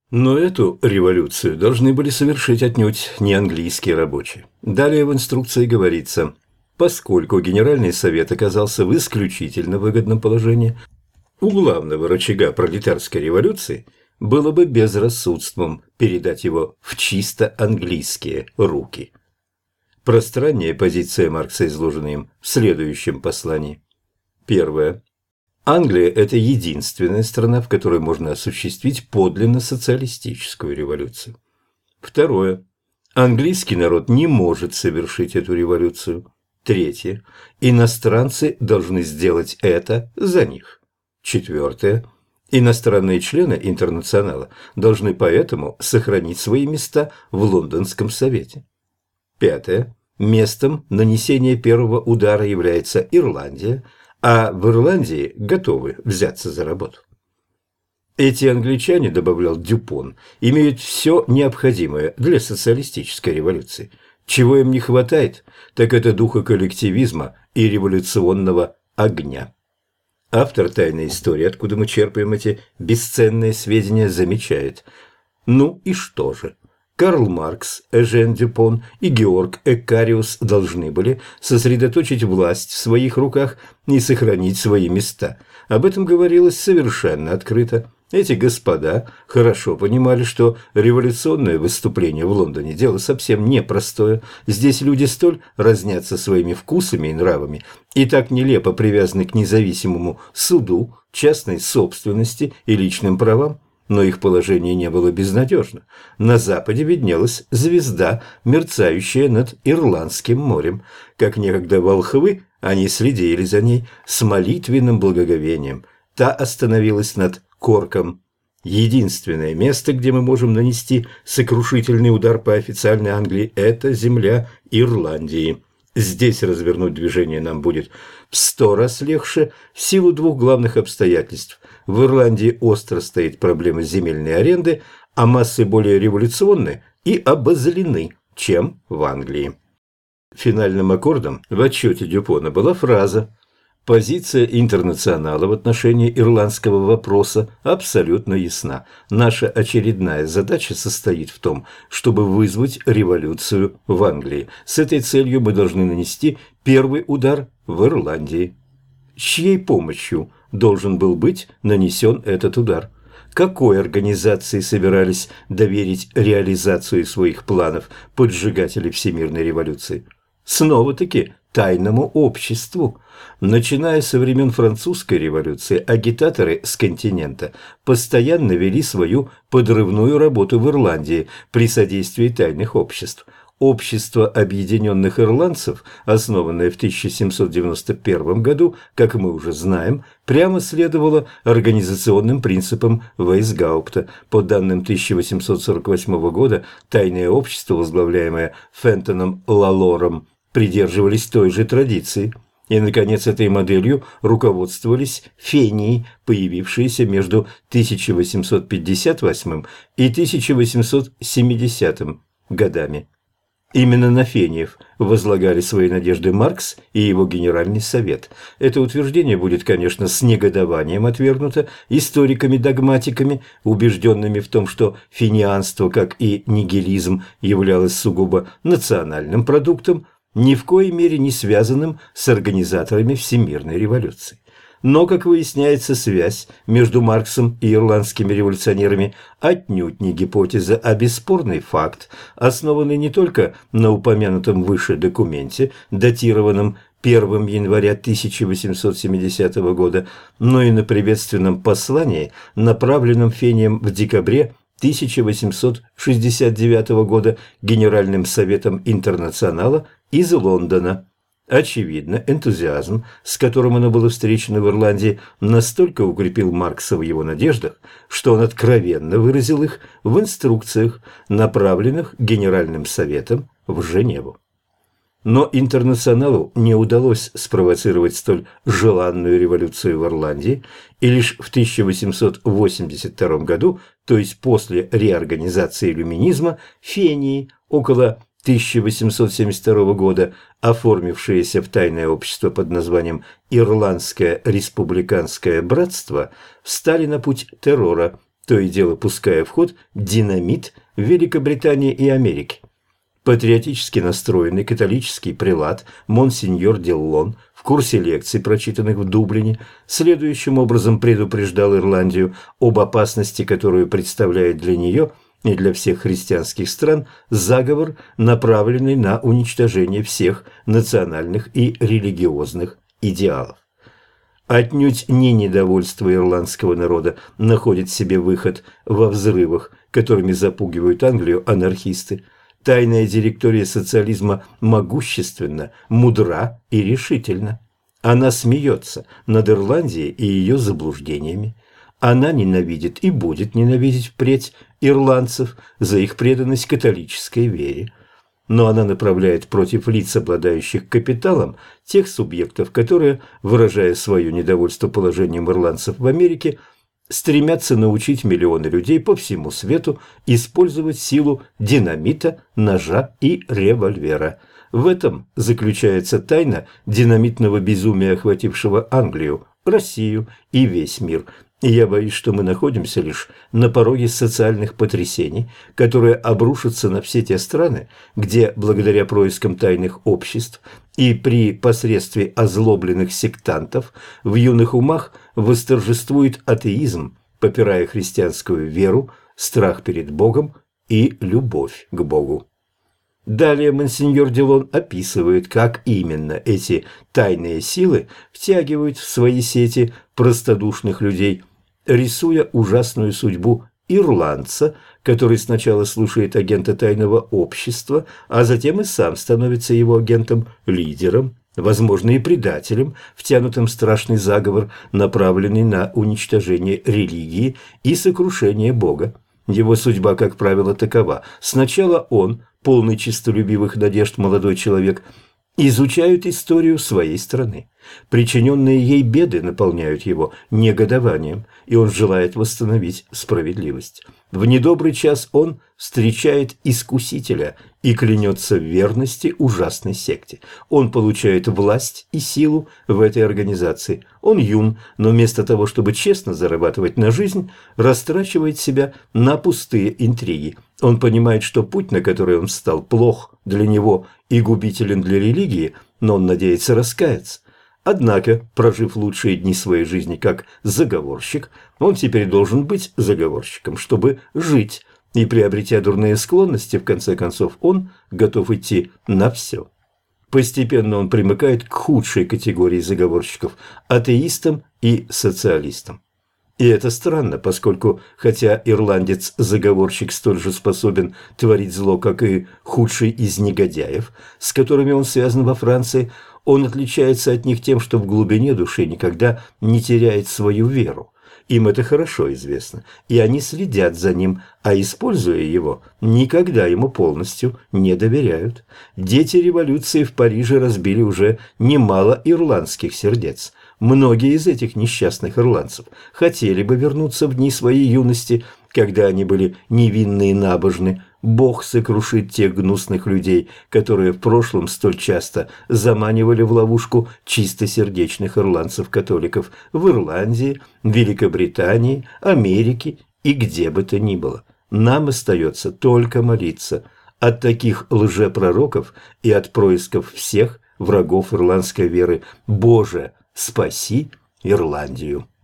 Но эту революцию должны были совершить отнюдь не английские рабочие. Далее в инструкции говорится: поскольку Генеральный совет оказался в исключительно выгодном положении, у главного рычага пролетарской революции было бы безрассудством передать его в чисто английские руки. Пространнее позиция Маркса изложена им в следующем послании. Первое. Англия – это единственная страна, в которой можно осуществить подлинно социалистическую революцию. Второе. Английский народ не может совершить эту революцию. Третье. Иностранцы должны сделать это за них. Четвертое. Иностранные члены интернационала должны поэтому сохранить свои места в Лондонском совете. Пятое. Местом нанесения первого удара является Ирландия, а в Ирландии готовы взяться за работу. Эти англичане, добавлял Дюпон, имеют все необходимое для социалистической революции. Чего им не хватает, так это духа коллективизма и революционного огня. Автор «Тайной истории», откуда мы черпаем эти бесценные сведения, замечает: ну и что же? Карл Маркс, Эжен Дюпон и Георг Эккариус должны были сосредоточить власть в своих руках и сохранить свои места. Об этом говорилось совершенно открыто. Эти господа хорошо понимали, что революционное выступление в Лондоне – дело совсем непростое. Здесь люди столь разнятся своими вкусами и нравами и так нелепо привязаны к независимому суду, частной собственности и личным правам. Но их положение не было безнадежно. На западе виднелась звезда, мерцающая над Ирландским морем. Как некогда волхвы, они следили за ней с молитвенным благоговением. Та остановилась над Корком. Единственное место, где мы можем нанести сокрушительный удар по официальной Англии – это земля Ирландии. Здесь развернуть движение нам будет в 100 раз легче в силу двух главных обстоятельств. В Ирландии остро стоит проблема земельной аренды, а массы более революционны и обозлены, чем в Англии. Финальным аккордом в отчете Дюпона была фраза: «Позиция интернационала в отношении ирландского вопроса абсолютно ясна. Наша очередная задача состоит в том, чтобы вызвать революцию в Англии. С этой целью мы должны нанести первый удар в Ирландии». С чьей помощью должен был быть нанесен этот удар? Какой организации собирались доверить реализацию своих планов поджигатели всемирной революции? Снова-таки тайному обществу. Начиная со времен французской революции, агитаторы с континента постоянно вели свою подрывную работу в Ирландии при содействии тайных обществ. Общество объединенных ирландцев, основанное в 1791 году, как мы уже знаем, прямо следовало организационным принципам Вейсгаупта. По данным 1848 года, тайное общество, возглавляемое Фентоном Лалором, придерживались той же традиции. И, наконец, этой моделью руководствовались фении, появившиеся между 1858 и 1870 годами. Именно на фениев возлагали свои надежды Маркс и его Генеральный совет. Это утверждение будет, конечно, с негодованием отвергнуто историками-догматиками, убежденными в том, что фенианство, как и нигилизм, являлось сугубо национальным продуктом, ни в коей мере не связанным с организаторами всемирной революции. Но, как выясняется, связь между Марксом и ирландскими революционерами отнюдь не гипотеза, а бесспорный факт, основанный не только на упомянутом выше документе, датированном 1 января 1870 года, но и на приветственном послании, направленном Фением в декабре 1869 года Генеральным советом Интернационала из Лондона. Очевидно, энтузиазм, с которым оно было встречено в Ирландии, настолько укрепил Маркса в его надеждах, что он откровенно выразил их в инструкциях, направленных Генеральным советом в Женеву. Но Интернационалу не удалось спровоцировать столь желанную революцию в Ирландии, и лишь в 1882 году, то есть после реорганизации люминизма, фении, около 1872 года, оформившееся в тайное общество под названием «Ирландское республиканское братство», встали на путь террора, то и дело пуская в ход динамит в Великобритании и Америке. Патриотически настроенный католический прелат монсеньор Диллон в курсе лекций, прочитанных в Дублине, следующим образом предупреждал Ирландию об опасности, которую представляет для нее и для всех христианских стран заговор, направленный на уничтожение всех национальных и религиозных идеалов. Отнюдь не недовольство ирландского народа находит себе выход во взрывах, которыми запугивают Англию анархисты. Тайная директория социализма могущественна, мудра и решительна. Она смеется над Ирландией и ее заблуждениями. Она ненавидит и будет ненавидеть впредь ирландцев за их преданность католической вере. Но она направляет против лиц, обладающих капиталом, тех субъектов, которые, выражая свое недовольство положением ирландцев в Америке, стремятся научить миллионы людей по всему свету использовать силу динамита, ножа и револьвера. В этом заключается тайна динамитного безумия, охватившего Англию, Россию и весь мир. И я боюсь, что мы находимся лишь на пороге социальных потрясений, которые обрушатся на все те страны, где, благодаря проискам тайных обществ и при посредстве озлобленных сектантов, в юных умах восторжествует атеизм, попирая христианскую веру, страх перед Богом и любовь к Богу. Далее монсеньор Диллон описывает, как именно эти тайные силы втягивают в свои сети простодушных людей, рисуя ужасную судьбу ирландца, который сначала слушает агента тайного общества, а затем и сам становится его агентом, лидером, возможно, и предателем, втянутым в страшный заговор, направленный на уничтожение религии и сокрушение Бога. Его судьба, как правило, такова. Сначала он, полный честолюбивых надежд молодой человек, изучают историю своей страны. Причиненные ей беды наполняют его негодованием, и он желает восстановить справедливость. В недобрый час он встречает Искусителя и клянется в верности ужасной секте. Он получает власть и силу в этой организации. Он юн, но вместо того, чтобы честно зарабатывать на жизнь, растрачивает себя на пустые интриги. Он понимает, что путь, на который он встал, плох для него и губителен для религии, но он надеется раскаяться. Однако, прожив лучшие дни своей жизни как заговорщик, он теперь должен быть заговорщиком, чтобы жить, и, приобретя дурные склонности, в конце концов, он готов идти на все. Постепенно он примыкает к худшей категории заговорщиков – атеистам и социалистам. И это странно, поскольку, хотя ирландец-заговорщик столь же способен творить зло, как и худший из негодяев, с которыми он связан во Франции, он отличается от них тем, что в глубине души никогда не теряет свою веру. Им это хорошо известно, и они следят за ним, а используя его, никогда ему полностью не доверяют. Дети революции в Париже разбили уже немало ирландских сердец. Многие из этих несчастных ирландцев хотели бы вернуться в дни своей юности, когда они были невинны и набожны. Бог сокрушит тех гнусных людей, которые в прошлом столь часто заманивали в ловушку чистосердечных ирландцев-католиков в Ирландии, Великобритании, Америке и где бы то ни было. Нам остается только молиться от таких лжепророков и от происков всех врагов ирландской веры. Боже, спаси Ирландию!